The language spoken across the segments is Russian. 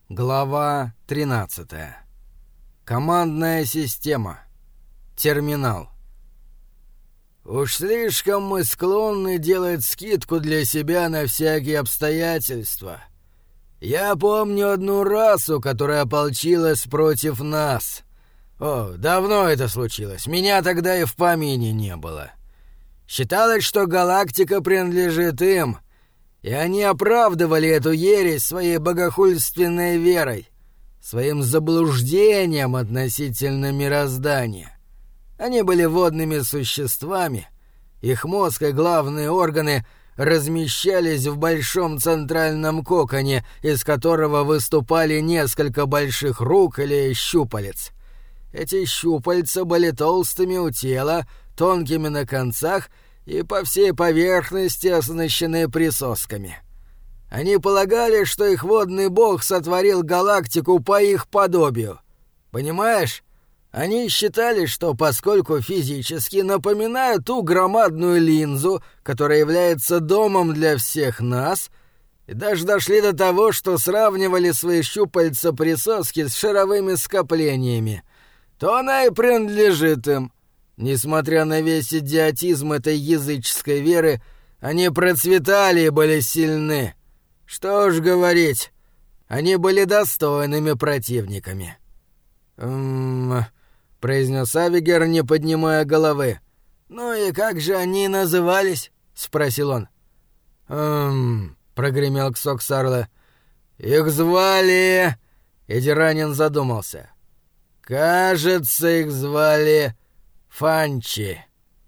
Глава 13. Командная система. Терминал. Уж слишком мы склонны делать скидку для себя на всякие обстоятельства. Я помню одну расу, которая ополчилась против нас. Давно это случилось, меня тогда и в помине не было. Считалось, что галактика принадлежит им, и они оправдывали эту ересь своей богохульственной верой, своим заблуждением относительно мироздания. Они были водными существами, их мозг и главные органы размещались в большом центральном коконе, из которого выступали несколько больших рук или щупалец. Эти щупальца были толстыми у тела, тонкими на концах и по всей поверхности оснащены присосками. Они полагали, что их водный бог сотворил галактику по их подобию. Понимаешь? Они считали, что поскольку физически напоминают ту громадную линзу, которая является домом для всех нас, и даже дошли до того, что сравнивали свои щупальца-присоски с шаровыми скоплениями, то она и принадлежит им. Несмотря на весь идиотизм этой языческой веры, они процветали и были сильны. Что уж говорить, они были достойными противниками. Произнес Авигер, не поднимая головы. «Ну и как же они назывались?» — спросил он. Прогремел Ксок Сарла. «Их звали...» Эдиранин задумался. «Кажется, их звали Фанчи».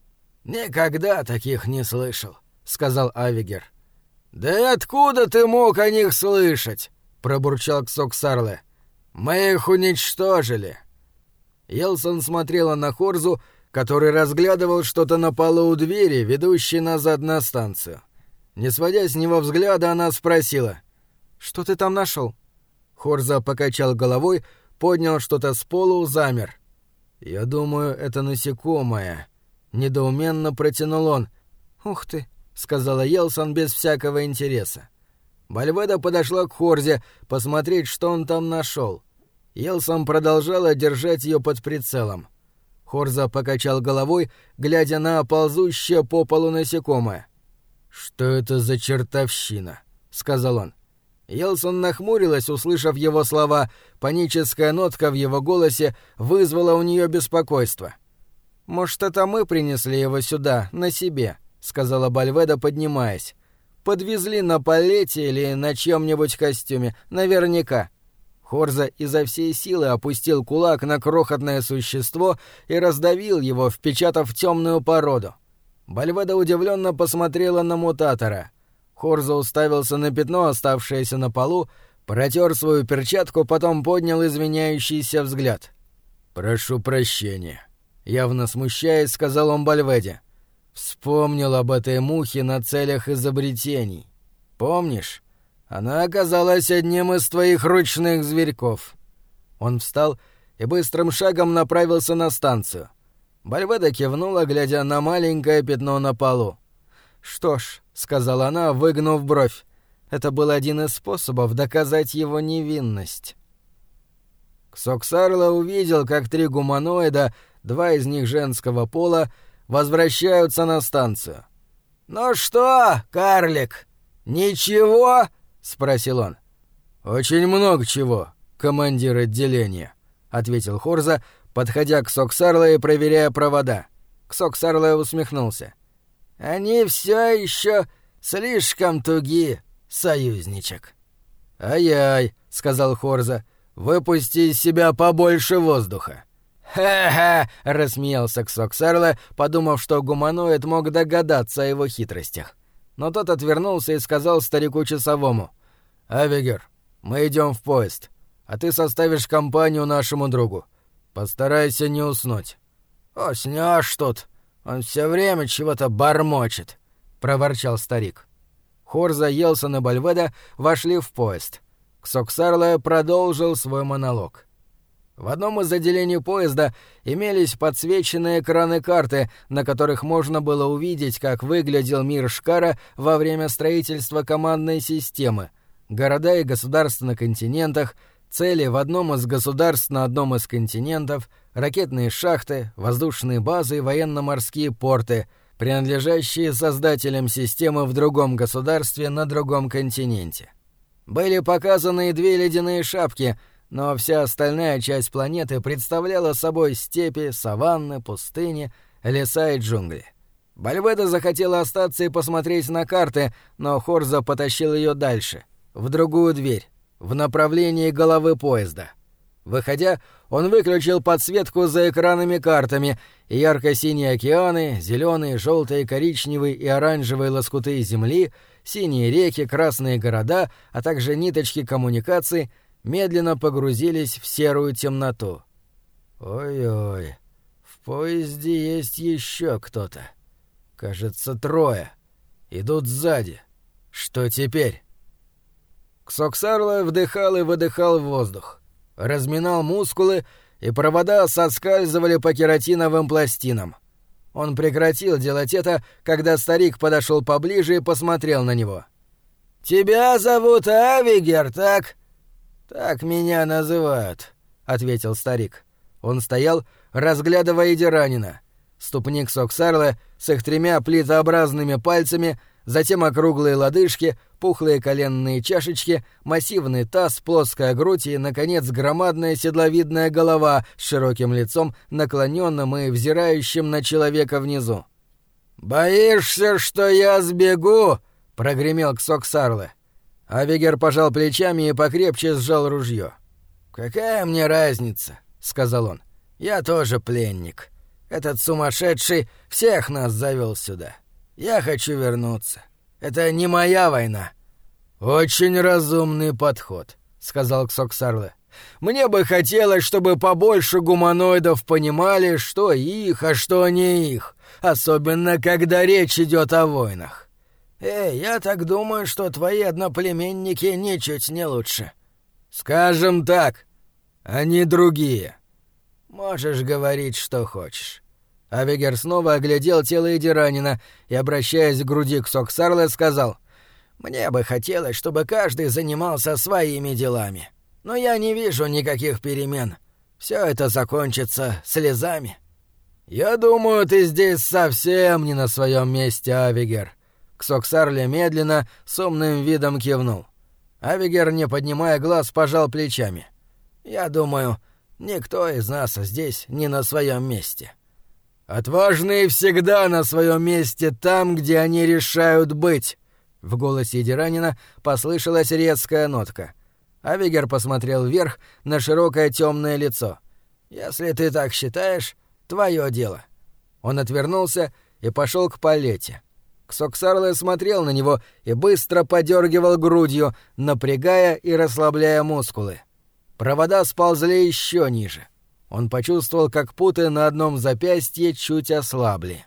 «Никогда таких не слышал», — сказал Авигер. «Да и откуда ты мог о них слышать?» — пробурчал Ксок Сарла. «Мы их уничтожили». Елсон смотрела на Хорзу, который разглядывал что-то на полу у двери, ведущей назад на станцию. Не сводя с него взгляда, она спросила: «Что ты там нашел?» Хорза покачал головой, поднял что-то с полу, замер. «Я думаю, это насекомое», — недоуменно протянул он. «Ух ты», — сказала Елсон без всякого интереса. Бальведа подошла к Хорзе посмотреть, что он там нашел. Елсон продолжала держать ее под прицелом. Хорза покачал головой, глядя на ползущее по полу насекомое. «Что это за чертовщина?» — сказал он. Елсон нахмурилась, услышав его слова. Паническая нотка в его голосе вызвала у нее беспокойство. «Может, это мы принесли его сюда, на себе», — сказала Бальведа, поднимаясь. «Подвезли на палете или на чьем-нибудь костюме, наверняка». Хорза изо всей силы опустил кулак на крохотное существо и раздавил его, впечатав темную породу. Бальведа удивленно посмотрела на мутатора. Хорза уставился на пятно, оставшееся на полу, протер свою перчатку, потом поднял извиняющийся взгляд. «Прошу прощения», — явно смущаясь, сказал он Бальведе. «Вспомнил об этой мухе на целях изобретений. Помнишь? Она оказалась одним из твоих ручных зверьков». Он встал и быстрым шагом направился на станцию. Бальведа кивнула, глядя на маленькое пятно на полу. «Что ж», — сказала она, выгнув бровь, — «это был один из способов доказать его невинность». Ксок Сарла увидел, как 3 гуманоида, 2 из них женского пола, возвращаются на станцию. «Ну что, карлик, ничего?» — спросил он. «Очень много чего, командир отделения», — ответил Хорза, подходя к Ксок Сарла и проверяя провода. Ксок Сарла усмехнулся. «Они все еще слишком туги, союзничек». «Ай-яй», — сказал Хорза, — «выпусти из себя побольше воздуха». «Ха-ха!» — рассмеялся Ксок Сарла, подумав, что гуманоид мог догадаться о его хитростях. Но тот отвернулся и сказал старику-часовому: «Авигер, мы идем в поезд, а ты составишь компанию нашему другу. Постарайся не уснуть». «Уснёшь тут, он все время чего-то бормочет», — проворчал старик. Хорза, Елсон и Бальведа вошли в поезд. Ксок Сарла продолжил свой монолог. В одном из отделений поезда имелись подсвеченные экраны карты, на которых можно было увидеть, как выглядел мир Шкара во время строительства командной системы, города и государства на континентах, Цели в одном из государств на одном из континентов, ракетные шахты, воздушные базы и военно-морские порты, принадлежащие создателям системы в другом государстве на другом континенте. Были показаны и 2 ледяные шапки, но вся остальная часть планеты представляла собой степи, саванны, пустыни, леса и джунгли. Бальбеда захотела остаться и посмотреть на карты, но Хорза потащил ее дальше, в другую дверь, в направлении головы поезда. Выходя, он выключил подсветку за экранами картами, и ярко-синие океаны, зеленые, желтые, коричневые и оранжевые лоскуты земли, синие реки, красные города, а также ниточки коммуникаций медленно погрузились в серую темноту. Ой-ой, в поезде есть еще кто-то. Кажется, 3. Идут сзади. Что теперь? Ксоксарло вдыхал и выдыхал воздух, разминал мускулы, и провода соскальзывали по кератиновым пластинам. Он прекратил делать это, когда старик подошел поближе и посмотрел на него. «Тебя зовут Авигер, так?» «Так меня называют», — ответил старик. Он стоял, разглядывая Эдиранина. Ступни Ксоксарло с их 3 плитообразными пальцами, затем округлые лодыжки, пухлые коленные чашечки, массивный таз, плоская грудь и, наконец, громадная седловидная голова с широким лицом, наклоненным и взирающим на человека внизу. «Боишься, что я сбегу?» — прогремел Ксоксарло. Авигер пожал плечами и покрепче сжал ружье. «Какая мне разница?» — сказал он. «Я тоже пленник. Этот сумасшедший всех нас завел сюда. Я хочу вернуться. Это не моя война». «Очень разумный подход», — сказал Ксоксарло. «Мне бы хотелось, чтобы побольше гуманоидов понимали, что их, а что не их, особенно когда речь идет о войнах». Я так думаю, что твои одноплеменники ничуть не лучше». «Скажем так, они другие». «Можешь говорить, что хочешь». Авигер снова оглядел тело Эдиранина и, обращаясь к груди Ксоксарло, сказал: «Мне бы хотелось, чтобы каждый занимался своими делами. Но я не вижу никаких перемен. Все это закончится слезами». «Я думаю, ты здесь совсем не на своем месте, Авигер». Ксоксарло медленно, с умным видом кивнул. Авигер, не поднимая глаз, пожал плечами. «Я думаю, никто из нас здесь не на своем месте». «Отважные всегда на своем месте там, где они решают быть». В голосе Эдиранина послышалась резкая нотка. Авигер посмотрел вверх на широкое темное лицо. «Если ты так считаешь, твое дело». Он отвернулся и пошел к Палете. Ксоксарло смотрел на него и быстро подергивал грудью, напрягая и расслабляя мускулы. Провода сползли еще ниже. Он почувствовал, как путы на одном запястье чуть ослабли.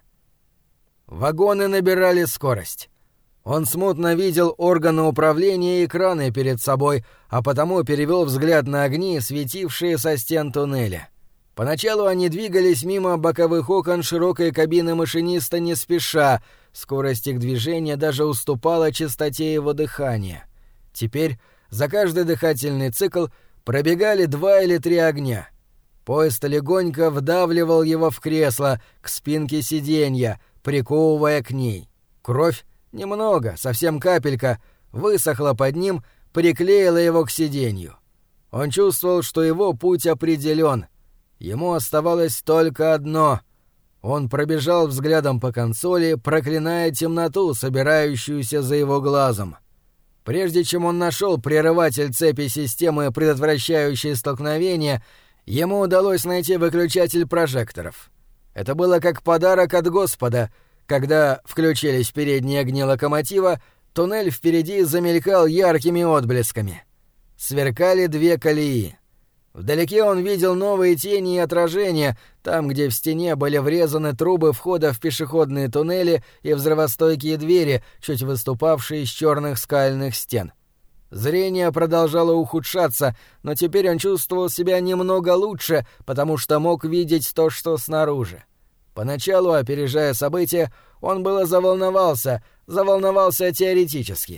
Вагоны набирали скорость. Он смутно видел органы управления и экраны перед собой, а потому перевел взгляд на огни, светившие со стен туннеля. Поначалу они двигались мимо боковых окон широкой кабины машиниста не спеша, скорость их движения даже уступала частоте его дыхания. Теперь за каждый дыхательный цикл пробегали 2 или 3 огня. Поезд легонько вдавливал его в кресло, к спинке сиденья, приковывая к ней. Кровь, немного, совсем капелька, высохла под ним, приклеила его к сиденью. Он чувствовал, что его путь определен. Ему оставалось только одно. Он пробежал взглядом по консоли, проклиная темноту, собирающуюся за его глазом. Прежде чем он нашел прерыватель цепи системы, предотвращающей столкновение, ему удалось найти выключатель прожекторов. Это было как подарок от Господа. Когда включились передние огни локомотива, туннель впереди замелькал яркими отблесками. Сверкали 2 колеи. Вдалеке он видел новые тени и отражения, там, где в стене были врезаны трубы входа в пешеходные туннели и взрывостойкие двери, чуть выступавшие из черных скальных стен. Зрение продолжало ухудшаться, но теперь он чувствовал себя немного лучше, потому что мог видеть то, что снаружи. Поначалу, опережая события, он было заволновался теоретически.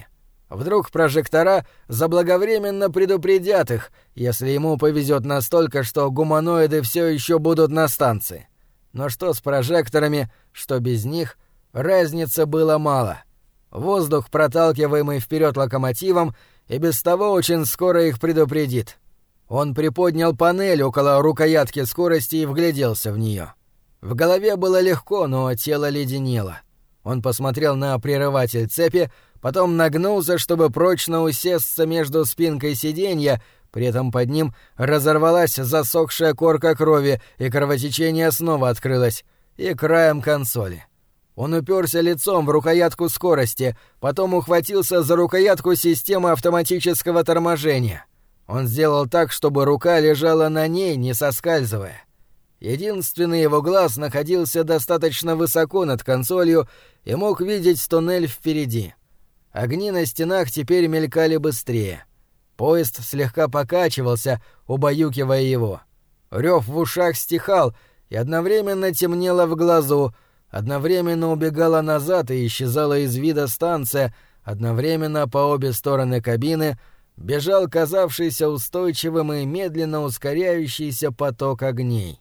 Вдруг прожектора заблаговременно предупредят их, если ему повезет настолько, что гуманоиды все еще будут на станции. Но что с прожекторами, что без них, разницы было мало. Воздух, проталкиваемый вперед локомотивом, и без того очень скоро их предупредит. Он приподнял панель около рукоятки скорости и вгляделся в нее. В голове было легко, но тело леденело. Он посмотрел на прерыватель цепи, потом нагнулся, чтобы прочно усесться между спинкой сиденья, при этом под ним разорвалась засохшая корка крови, и кровотечение снова открылось, и краем консоли. Он уперся лицом в рукоятку скорости, потом ухватился за рукоятку системы автоматического торможения. Он сделал так, чтобы рука лежала на ней, не соскальзывая. Единственный его глаз находился достаточно высоко над консолью и мог видеть туннель впереди. Огни на стенах теперь мелькали быстрее. Поезд слегка покачивался, убаюкивая его. Рёв в ушах стихал, и одновременно темнело в глазу, одновременно убегала назад и исчезала из вида станция, одновременно по обе стороны кабины бежал казавшийся устойчивым и медленно ускоряющийся поток огней.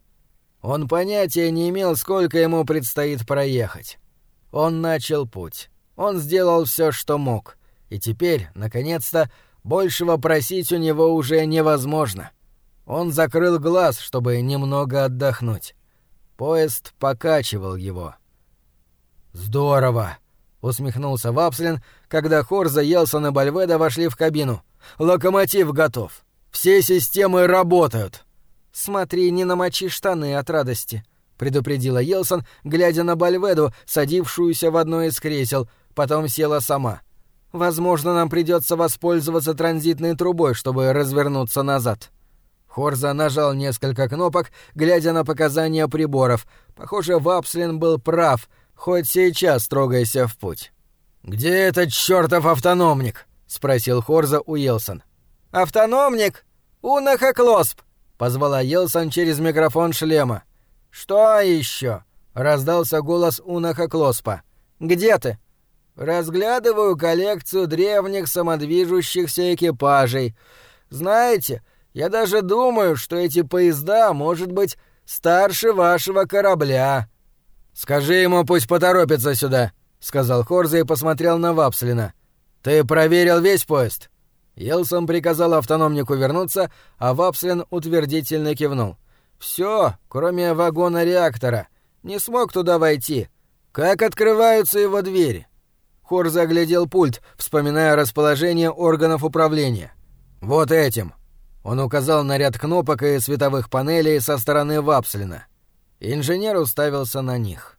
Он понятия не имел, сколько ему предстоит проехать. Он начал путь. Он сделал все, что мог. И теперь, наконец-то, большего просить у него уже невозможно. Он закрыл глаз, чтобы немного отдохнуть. Поезд покачивал его. «Здорово!» — усмехнулся Вапслин, когда Хорза, Елсон и Бальведа вошли в кабину. «Локомотив готов. Все системы работают». «Смотри, не намочи штаны от радости», — предупредила Елсон, глядя на Бальведу, садившуюся в одно из кресел, потом села сама. «Возможно, нам придется воспользоваться транзитной трубой, чтобы развернуться назад». Хорза нажал несколько кнопок, глядя на показания приборов. Похоже, Вапслин был прав, хоть сейчас трогайся в путь. «Где этот чёртов автономник?» — спросил Хорза у Елсон. «Автономник? Унахаклосп!» — позвала Елсон через микрофон шлема. «Что еще?» — раздался голос Унахаклоспа. «Где ты?» «Разглядываю коллекцию древних самодвижущихся экипажей. Знаете, я даже думаю, что эти поезда, может быть, старше вашего корабля». «Скажи ему, пусть поторопится сюда», — сказал Хорза и посмотрел на Вапслина. «Ты проверил весь поезд?» Елсон приказал автономнику вернуться, а Вапслин утвердительно кивнул. «Всё, кроме вагона реактора. Не смог туда войти. Как открываются его двери?» Хорза оглядел пульт, вспоминая расположение органов управления. «Вот этим». Он указал на ряд кнопок и световых панелей со стороны Вапслина. Инженер уставился на них.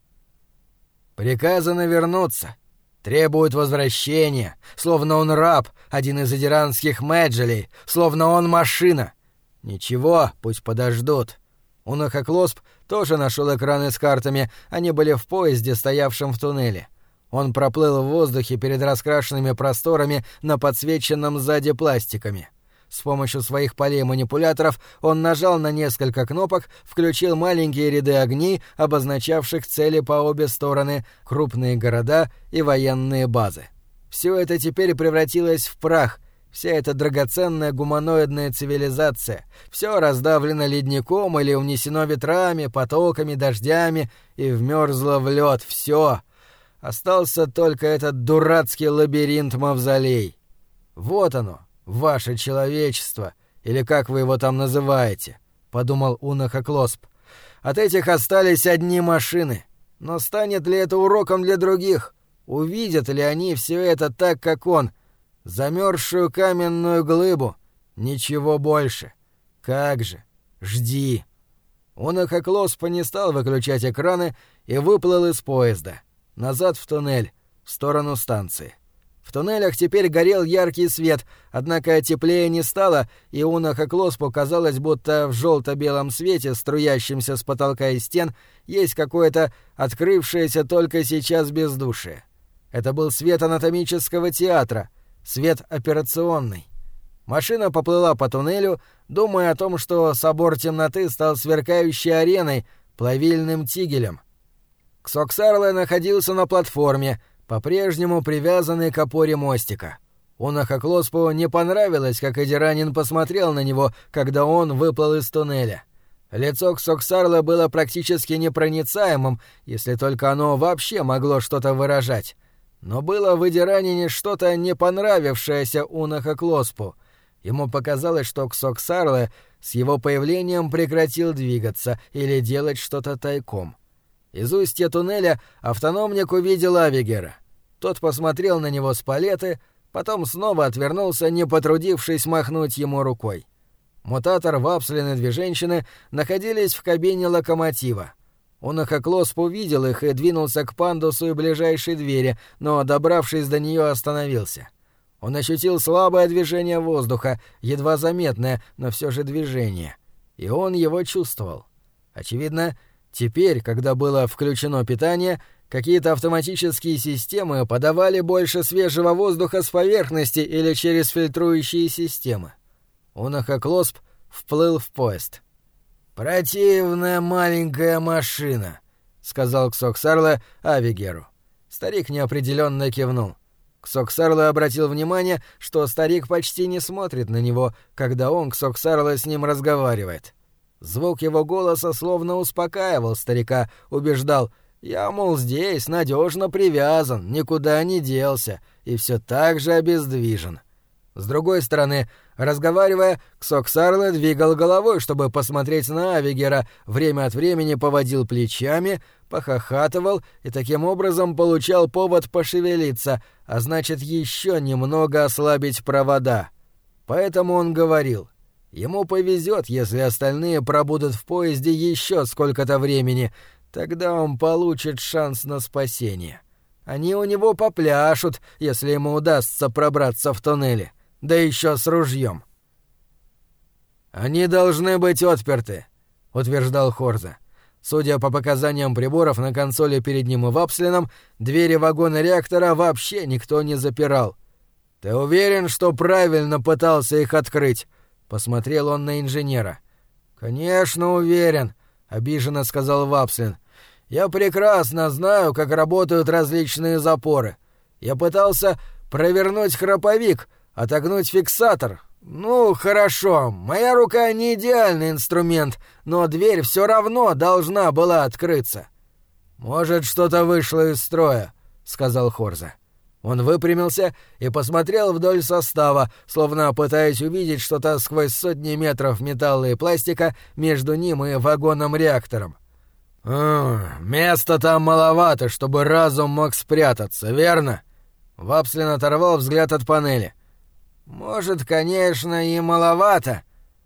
«Приказано вернуться. Требует возвращения, словно он раб, один из эдиранских мэджелей, словно он машина. Ничего, пусть подождут». Унахаклосп тоже нашел экраны с картами, они были в поезде, стоявшем в туннеле. Он проплыл в воздухе перед раскрашенными просторами на подсвеченном сзади пластиками. С помощью своих полей-манипуляторов он нажал на несколько кнопок, включил маленькие ряды огней, обозначавших цели по обе стороны, крупные города и военные базы. Все это теперь превратилось в прах, вся эта драгоценная гуманоидная цивилизация, все раздавлено ледником или унесено ветрами, потоками, дождями и вмерзло в лед, все. Остался только этот дурацкий лабиринт-мавзолей. Вот оно. «Ваше человечество, или как вы его там называете», — подумал Унахаклосп. «От этих остались одни машины. Но станет ли это уроком для других? Увидят ли они все это так, как он? Замерзшую каменную глыбу? Ничего больше. Как же? Жди». Унахаклосп не стал выключать экраны и выплыл из поезда. Назад в туннель, в сторону станции. В туннелях теперь горел яркий свет, однако теплее не стало, и Унахаклоспу казалось, будто в желто-белом свете, струящемся с потолка и стен, есть какое-то открывшееся только сейчас бездушие. Это был свет анатомического театра, свет операционный. Машина поплыла по туннелю, думая о том, что собор темноты стал сверкающей ареной, плавильным тигелем. Ксоксарле находился на платформе, по-прежнему привязанный к опоре мостика. Унахоклоспу не понравилось, как Эдиранин посмотрел на него, когда он выплыл из туннеля. Лицо Ксоксарла было практически непроницаемым, если только оно вообще могло что-то выражать. Но было в Эдиранине что-то не понравившееся Унахоклоспу. Ему показалось, что Ксоксарле с его появлением прекратил двигаться или делать что-то тайком. Из устья туннеля автономник увидел Авигера. Тот посмотрел на него с палеты, потом снова отвернулся, не потрудившись махнуть ему рукой. Мутатор, Вапслин и две женщины находились в кабине локомотива. Унахоклосп увидел их и двинулся к пандусу и ближайшей двери, но, добравшись до нее, остановился. Он ощутил слабое движение воздуха, едва заметное, но все же движение. И он его чувствовал. Очевидно, теперь, когда было включено питание, какие-то автоматические системы подавали больше свежего воздуха с поверхности или через фильтрующие системы. Унахоклосп вплыл в поезд. «Противная маленькая машина», — сказал Ксоксарле Авигеру. Старик неопределенно кивнул. Ксоксарле обратил внимание, что старик почти не смотрит на него, когда он, Ксоксарле, с ним разговаривает. Звук его голоса словно успокаивал старика, убеждал: «Я, мол, здесь, надежно привязан, никуда не делся и все так же обездвижен». С другой стороны, разговаривая, Ксоксарле двигал головой, чтобы посмотреть на Авигера, время от времени поводил плечами, похохатывал и таким образом получал повод пошевелиться, а значит, еще немного ослабить провода. Поэтому он говорил: ему повезет, если остальные пробудут в поезде еще сколько-то времени, тогда он получит шанс на спасение. Они у него попляшут, если ему удастся пробраться в туннеле. Да еще с ружьем. «Они должны быть отперты», — утверждал Хорза. Судя по показаниям приборов на консоли перед ним и Вапслином, двери вагона реактора вообще никто не запирал. «Ты уверен, что правильно пытался их открыть?» — посмотрел он на инженера. «Конечно уверен», — обиженно сказал Вапслин. «Я прекрасно знаю, как работают различные запоры. Я пытался провернуть храповик, отогнуть фиксатор. Ну, хорошо, моя рука не идеальный инструмент, но дверь все равно должна была открыться». «Может, что-то вышло из строя», — сказал Хорза. Он выпрямился и посмотрел вдоль состава, словно пытаясь увидеть что-то сквозь сотни метров металла и пластика между ним и вагоном-реактором. «Места там маловато, чтобы разум мог спрятаться, верно?» Вапслин оторвал взгляд от панели. «Может, конечно, и маловато.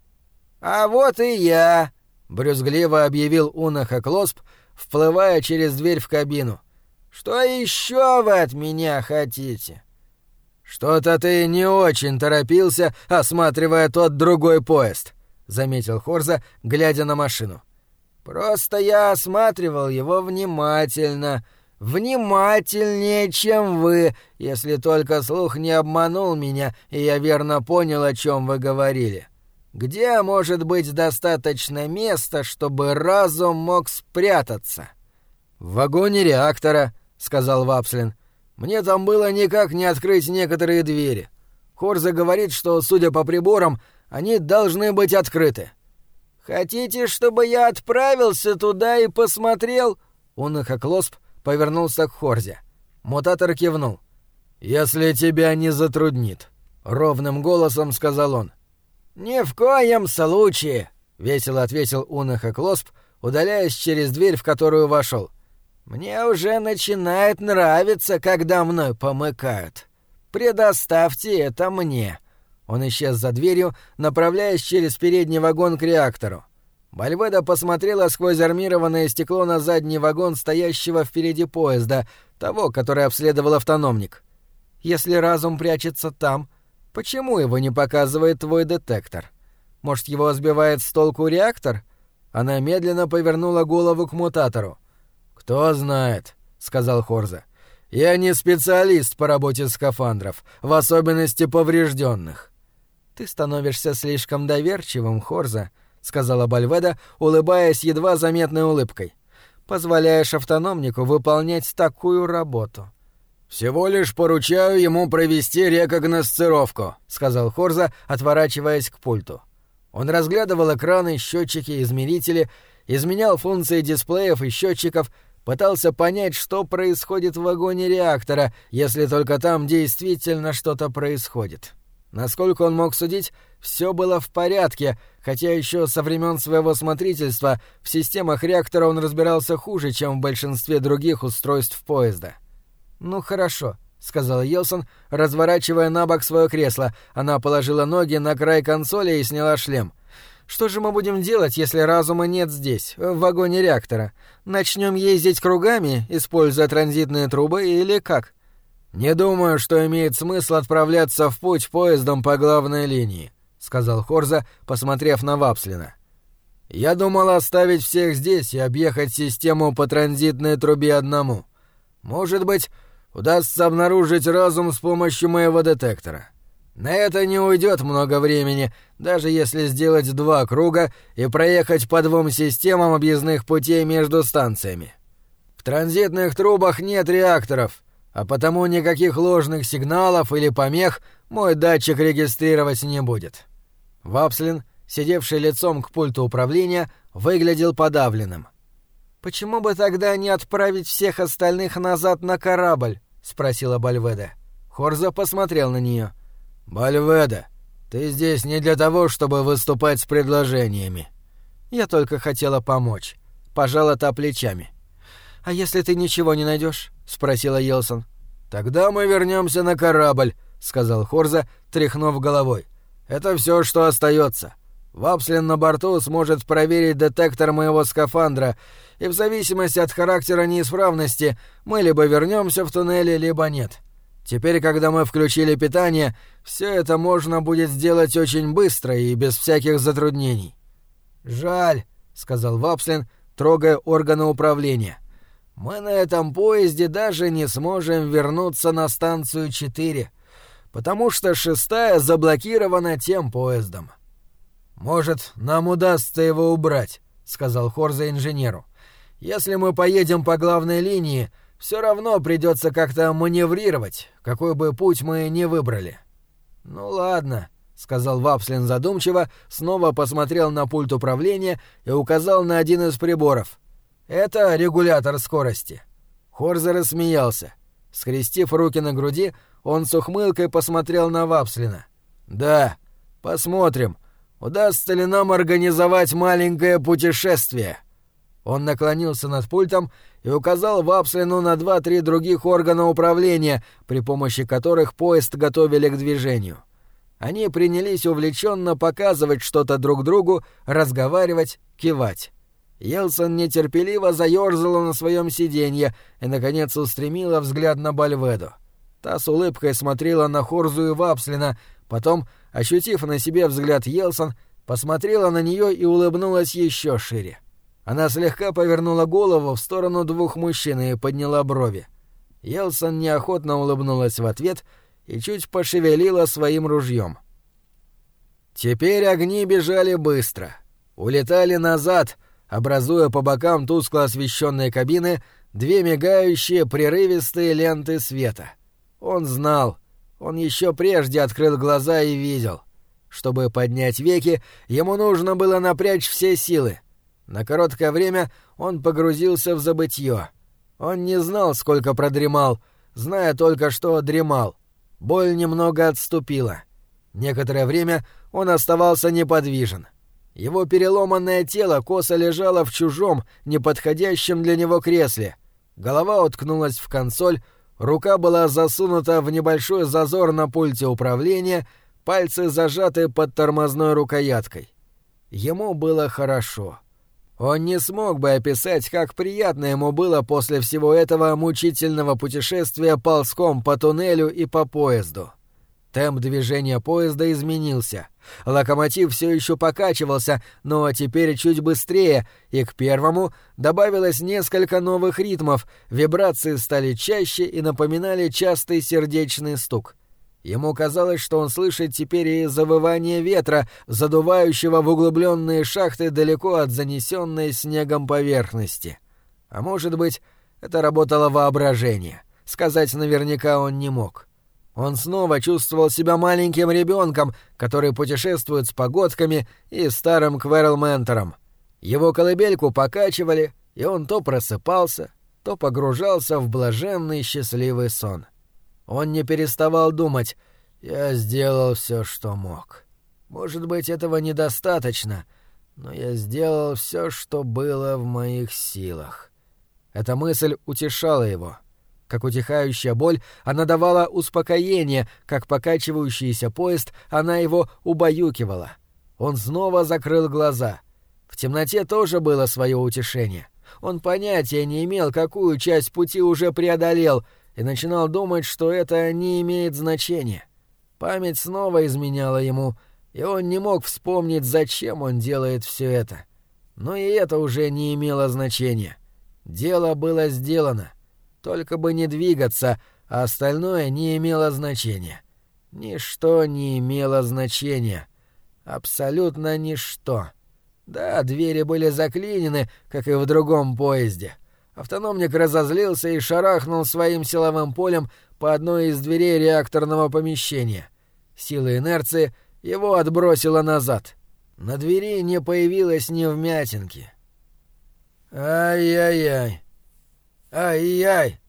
А вот и я», — брюзгливо объявил Унахоклосп, вплывая через дверь в кабину. «Что еще вы от меня хотите?» «Что-то ты не очень торопился, осматривая тот другой поезд», — заметил Хорза, глядя на машину. «Просто я осматривал его внимательно. Внимательнее, чем вы, если только слух не обманул меня, и я верно понял, о чем вы говорили. Где может быть достаточно места, чтобы разум мог спрятаться?» «В вагоне реактора», — сказал Вапслин. «Мне там было никак не открыть некоторые двери. Хорза говорит, что, судя по приборам, они должны быть открыты». «Хотите, чтобы я отправился туда и посмотрел?» Унахоклосп повернулся к Хорзе. Мутатор кивнул. «Если тебя не затруднит», — ровным голосом сказал он. «Ни в коем случае», — весело ответил Унахоклосп, удаляясь через дверь, в которую вошел. «Мне уже начинает нравиться, когда мной помыкают. Предоставьте это мне». Он исчез за дверью, направляясь через передний вагон к реактору. Бальведа посмотрела сквозь армированное стекло на задний вагон стоящего впереди поезда, того, который обследовал автономник. «Если разум прячется там, почему его не показывает твой детектор? Может, его сбивает с толку реактор?» Она медленно повернула голову к мутатору. «Кто знает», — сказал Хорза. «Я не специалист по работе скафандров, в особенности поврежденных». «Ты становишься слишком доверчивым, Хорза», — сказала Бальведа, улыбаясь едва заметной улыбкой. «Позволяешь автономнику выполнять такую работу. «Всего лишь поручаю ему провести рекогносцировку», — сказал Хорза, отворачиваясь к пульту. Он разглядывал экраны, счетчики, измерители, изменял функции дисплеев и счетчиков, пытался понять, что происходит в вагоне реактора, если только там действительно что-то происходит. Насколько он мог судить, все было в порядке, хотя еще со времен своего смотрительства в системах реактора он разбирался хуже, чем в большинстве других устройств поезда. «Ну хорошо», — сказал Йелсон, разворачивая на бок свое кресло. Она положила ноги на край консоли и сняла шлем. «Что же мы будем делать, если разума нет здесь, в вагоне реактора? Начнем ездить кругами, используя транзитные трубы, или как?» «Не думаю, что имеет смысл отправляться в путь поездом по главной линии», — сказал Хорза, посмотрев на Вапслина. «Я думал оставить всех здесь и объехать систему по транзитной трубе одному. Может быть, удастся обнаружить разум с помощью моего детектора. На это не уйдет много времени, даже если сделать 2 круга и проехать по 2 системам объездных путей между станциями. В транзитных трубах нет реакторов, а потому никаких ложных сигналов или помех мой датчик регистрировать не будет». Вапслин, сидевший лицом к пульту управления, выглядел подавленным. «Почему бы тогда не отправить всех остальных назад на корабль?» — спросила Бальведа. Хорза посмотрел на нее. «Бальведа, ты здесь не для того, чтобы выступать с предложениями». «Я только хотела помочь», — пожала та плечами. «А если ты ничего не найдешь?» — спросила Йелсон. «Тогда мы вернемся на корабль», — сказал Хорза, тряхнув головой. «Это все, что остается. Вапслин на борту сможет проверить детектор моего скафандра, и в зависимости от характера неисправности мы либо вернемся в туннели, либо нет. Теперь, когда мы включили питание, все это можно будет сделать очень быстро и без всяких затруднений». «Жаль», — сказал Вапслин, трогая органы управления. «Мы на этом поезде даже не сможем вернуться на станцию 4, потому что 6-я заблокирована тем поездом». «Может, нам удастся его убрать», — сказал Хорза инженеру. «Если мы поедем по главной линии, все равно придется как-то маневрировать, какой бы путь мы ни выбрали». «Ну ладно», — сказал Вапслин задумчиво, снова посмотрел на пульт управления и указал на один из приборов. «Это регулятор скорости». Хорза рассмеялся. Скрестив руки на груди, он с ухмылкой посмотрел на Вапслина. «Да, посмотрим, удастся ли нам организовать маленькое путешествие». Он наклонился над пультом и указал Вапслину на 2-3 других органа управления, при помощи которых поезд готовили к движению. Они принялись увлеченно показывать что-то друг другу, разговаривать, кивать. Йелсон нетерпеливо заёрзала на своем сиденье и, наконец, устремила взгляд на Бальведу. Та с улыбкой смотрела на Хорзу и Вапслина, потом, ощутив на себе взгляд Йелсон, посмотрела на нее и улыбнулась еще шире. Она слегка повернула голову в сторону 2 мужчин и подняла брови. Йелсон неохотно улыбнулась в ответ и чуть пошевелила своим ружьем. Теперь огни бежали быстро. Улетали назад, образуя по бокам тускло освещенной кабины 2 мигающие прерывистые ленты света. Он знал. Он еще прежде открыл глаза и видел. Чтобы поднять веки, ему нужно было напрячь все силы. На короткое время он погрузился в забытье. Он не знал, сколько продремал, зная только, что дремал. Боль немного отступила. Некоторое время он оставался неподвижен. Его переломанное тело косо лежало в чужом, неподходящем для него кресле. Голова уткнулась в консоль, рука была засунута в небольшой зазор на пульте управления, пальцы зажаты под тормозной рукояткой. Ему было хорошо. Он не смог бы описать, как приятно ему было после всего этого мучительного путешествия ползком по туннелю и по поезду. Темп движения поезда изменился. Локомотив все еще покачивался, но теперь чуть быстрее, и к первому добавилось несколько новых ритмов, вибрации стали чаще и напоминали частый сердечный стук. Ему казалось, что он слышит теперь и завывание ветра, задувающего в углубленные шахты далеко от занесенной снегом поверхности. А может быть, это работало воображение. сказать наверняка он не мог. Он снова чувствовал себя маленьким ребенком, который путешествует с погодками и старым Кверлментором. Его колыбельку покачивали, и он то просыпался, то погружался в блаженный счастливый сон. Он не переставал думать: «Я сделал все, что мог. Может быть, этого недостаточно, но я сделал все, что было в моих силах». Эта мысль утешала его. Как утихающая боль, она давала успокоение, как покачивающийся поезд, она его убаюкивала. Он снова закрыл глаза. В темноте тоже было свое утешение. Он понятия не имел, какую часть пути уже преодолел, и начинал думать, что это не имеет значения. Память снова изменяла ему, и он не мог вспомнить, зачем он делает все это. Но и это уже не имело значения. Дело было сделано. Только бы не двигаться, а остальное не имело значения. Ничто не имело значения. Абсолютно ничто. Да, двери были заклинены, как и в другом поезде. Автономник разозлился и шарахнул своим силовым полем по одной из дверей реакторного помещения. Сила инерции его отбросила назад. На двери не появилось ни вмятинки. Ай-яй-яй. Ай-яй.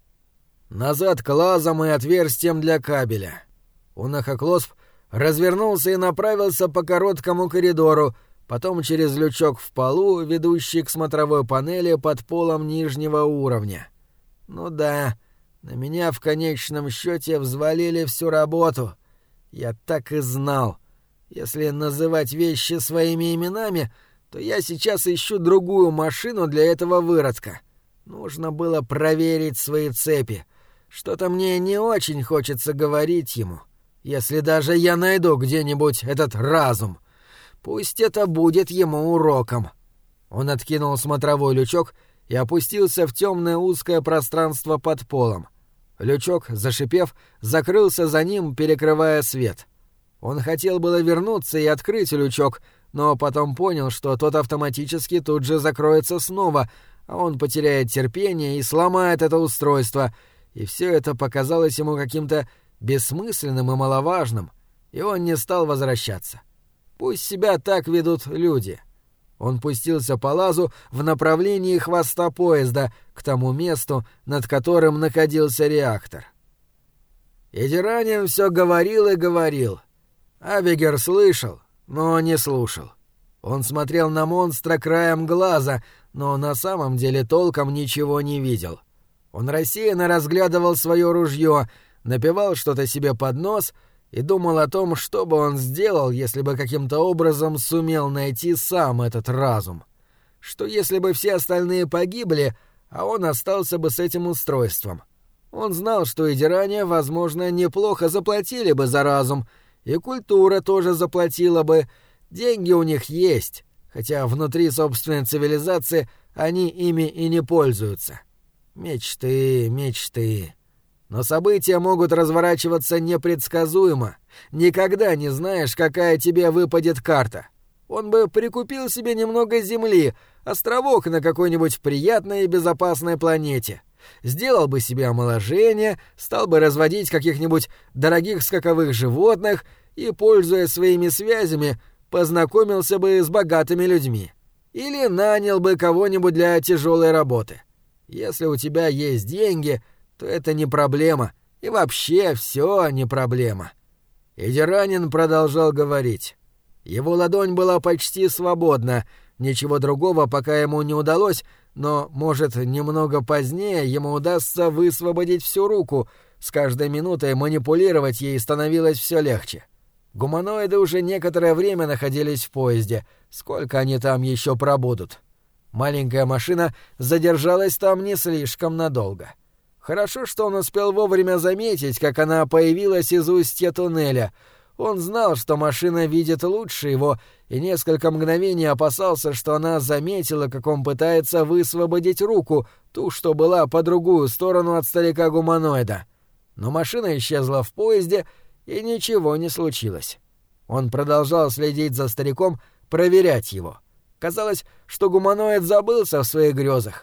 Назад к лазам и отверстиям для кабеля. Унахоклосп развернулся и направился по короткому коридору, потом через лючок в полу, ведущий к смотровой панели под полом нижнего уровня. Ну да, на меня в конечном счете взвалили всю работу. Я так и знал. Если называть вещи своими именами, то я сейчас ищу другую машину для этого выродка. Нужно было проверить свои цепи. Что-то мне не очень хочется говорить ему. Если даже я найду где-нибудь этот разум, пусть это будет ему уроком. Он откинул смотровой лючок и опустился в темное узкое пространство под полом. Лючок, зашипев, закрылся за ним, перекрывая свет. Он хотел было вернуться и открыть лючок, но потом понял, что тот автоматически тут же закроется снова, а он потеряет терпение и сломает это устройство, и все это показалось ему каким-то бессмысленным и маловажным, и он не стал возвращаться. Пусть себя так ведут люди. Он пустился по лазу в направлении хвоста поезда, к тому месту, над которым находился реактор. Эдиранин все говорил и говорил. Абигер слышал, но не слушал. Он смотрел на монстра краем глаза, но на самом деле толком ничего не видел. Он рассеянно разглядывал свое ружье, напевал что-то себе под нос и думал о том, что бы он сделал, если бы каким-то образом сумел найти сам этот разум. Что если бы все остальные погибли, а он остался бы с этим устройством. Он знал, что Эдиране, возможно, неплохо заплатили бы за разум, и культура тоже заплатила бы. Деньги у них есть, хотя внутри собственной цивилизации они ими и не пользуются. Мечты, мечты. Но события могут разворачиваться непредсказуемо. Никогда не знаешь, какая тебе выпадет карта. Он бы прикупил себе немного земли, островок на какой-нибудь приятной и безопасной планете. Сделал бы себе омоложение, стал бы разводить каких-нибудь дорогих скаковых животных и, пользуясь своими связями, познакомился бы с богатыми людьми. Или нанял бы кого-нибудь для тяжелой работы. Если у тебя есть деньги, то это не проблема, и вообще все не проблема. Эдиранин продолжал говорить. Его ладонь была почти свободна, ничего другого пока ему не удалось, но, может, немного позднее ему удастся высвободить всю руку, с каждой минутой манипулировать ей становилось все легче. Гуманоиды уже некоторое время находились в поезде, сколько они там еще пробудут. Маленькая машина задержалась там не слишком надолго. Хорошо, что он успел вовремя заметить, как она появилась из устья туннеля. Он знал, что машина видит лучше его, и несколько мгновений опасался, что она заметила, как он пытается высвободить руку, ту, что была по другую сторону от старика-гуманоида. Но машина исчезла в поезде, и ничего не случилось. Он продолжал следить за стариком, проверять его. Казалось, что гуманоид забылся в своих грезах.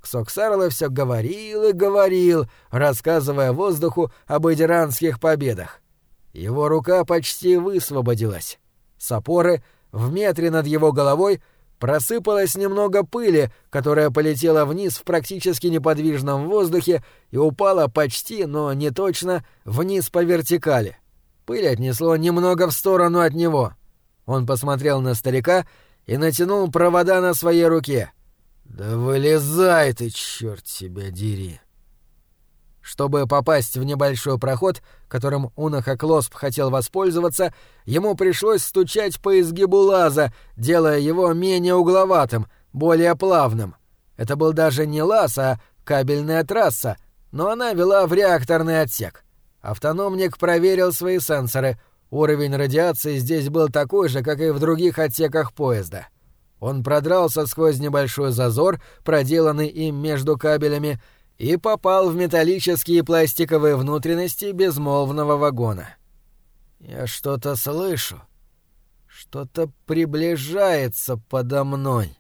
Ксоксарло все говорил и говорил, рассказывая воздуху об эдиранских победах. Его рука почти высвободилась. С опоры, в метре над его головой, просыпалось немного пыли, которая полетела вниз в практически неподвижном воздухе и упала почти, но не точно, вниз по вертикали. Пыль отнесло немного в сторону от него. Он посмотрел на старика и натянул провода на своей руке. «Да вылезай ты, чёрт тебя дери!» Чтобы попасть в небольшой проход, которым Унахаклосп хотел воспользоваться, ему пришлось стучать по изгибу лаза, делая его менее угловатым, более плавным. Это был даже не лаз, а кабельная трасса, но она вела в реакторный отсек. Автономник проверил свои сенсоры. Уровень радиации здесь был такой же, как и в других отсеках поезда. Он продрался сквозь небольшой зазор, проделанный им между кабелями, и попал в металлические и пластиковые внутренности безмолвного вагона. «Я что-то слышу. Что-то приближается подо мной».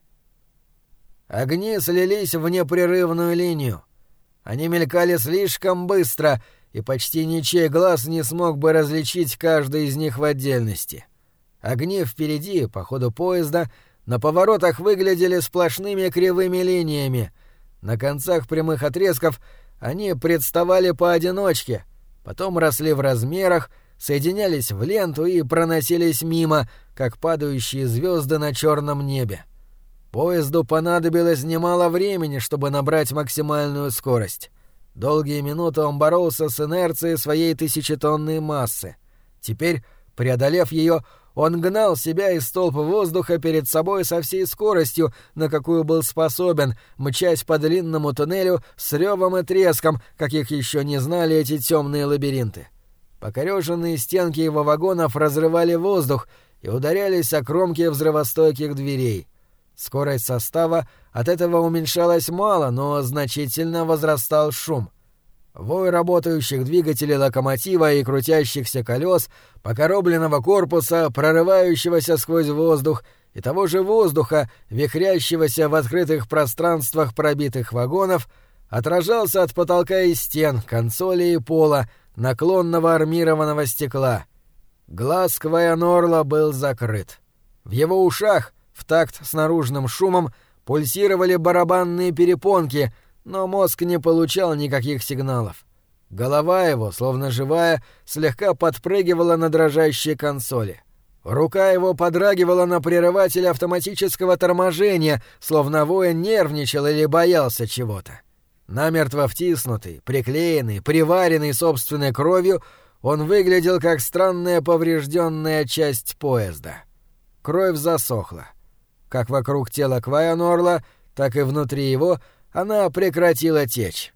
Огни слились в непрерывную линию. Они мелькали слишком быстро, и почти ничей глаз не смог бы различить каждый из них в отдельности. Огни впереди, по ходу поезда, на поворотах выглядели сплошными кривыми линиями. На концах прямых отрезков они представали поодиночке, потом росли в размерах, соединялись в ленту и проносились мимо, как падающие звезды на черном небе. Поезду понадобилось немало времени, чтобы набрать максимальную скорость. Долгие минуты он боролся с инерцией своей тысячетонной массы. Теперь, преодолев ее, он гнал себя из столб воздуха перед собой со всей скоростью, на какую был способен, мчась по длинному туннелю с ревом и треском, каких еще не знали эти темные лабиринты. Покореженные стенки его вагонов разрывали воздух и ударялись о кромки взрывостойких дверей. Скорость состава от этого уменьшалась мало, но значительно возрастал шум. Вой работающих двигателей локомотива и крутящихся колес, покоробленного корпуса, прорывающегося сквозь воздух, и того же воздуха, вихрящегося в открытых пространствах пробитых вагонов, отражался от потолка и стен, консолей и пола, наклонного армированного стекла. Глаз Кваянорла был закрыт. В его ушах, в такт с наружным шумом, пульсировали барабанные перепонки, но мозг не получал никаких сигналов. Голова его, словно живая, слегка подпрыгивала на дрожащей консоли. Рука его подрагивала на прерывателе автоматического торможения, словно воин нервничал или боялся чего-то. Намертво втиснутый, приклеенный, приваренный собственной кровью, он выглядел как странная поврежденная часть поезда. Кровь засохла. Как вокруг тела Кваянорла, так и внутри его она прекратила течь.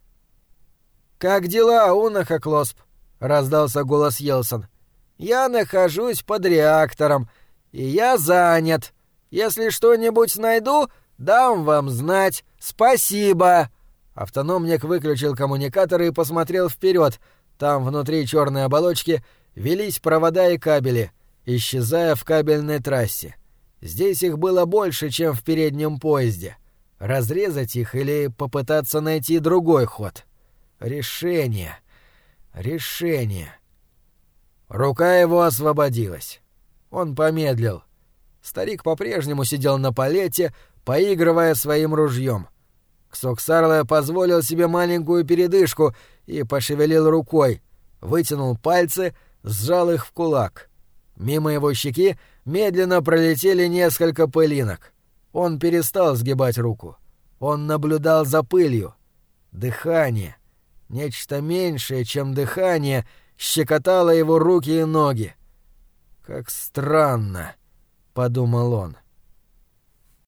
«Как дела, Унахаклосп?» — раздался голос Йелсон. «Я нахожусь под реактором, и я занят. Если что-нибудь найду, дам вам знать. Спасибо!» Автономник выключил коммуникаторы и посмотрел вперед. Там, внутри черной оболочки, велись провода и кабели, исчезая в кабельной трассе. Здесь их было больше, чем в переднем поезде. Разрезать их или попытаться найти другой ход? Решение. Рука его освободилась. Он помедлил. Старик по-прежнему сидел на палете, поигрывая своим ружьем. Ксоксарло позволил себе маленькую передышку и пошевелил рукой, вытянул пальцы, сжал их в кулак. Мимо его щеки медленно пролетели несколько пылинок. Он перестал сгибать руку. Он наблюдал за пылью. Дыхание, нечто меньшее, чем дыхание, щекотало его руки и ноги. «Как странно», — подумал он.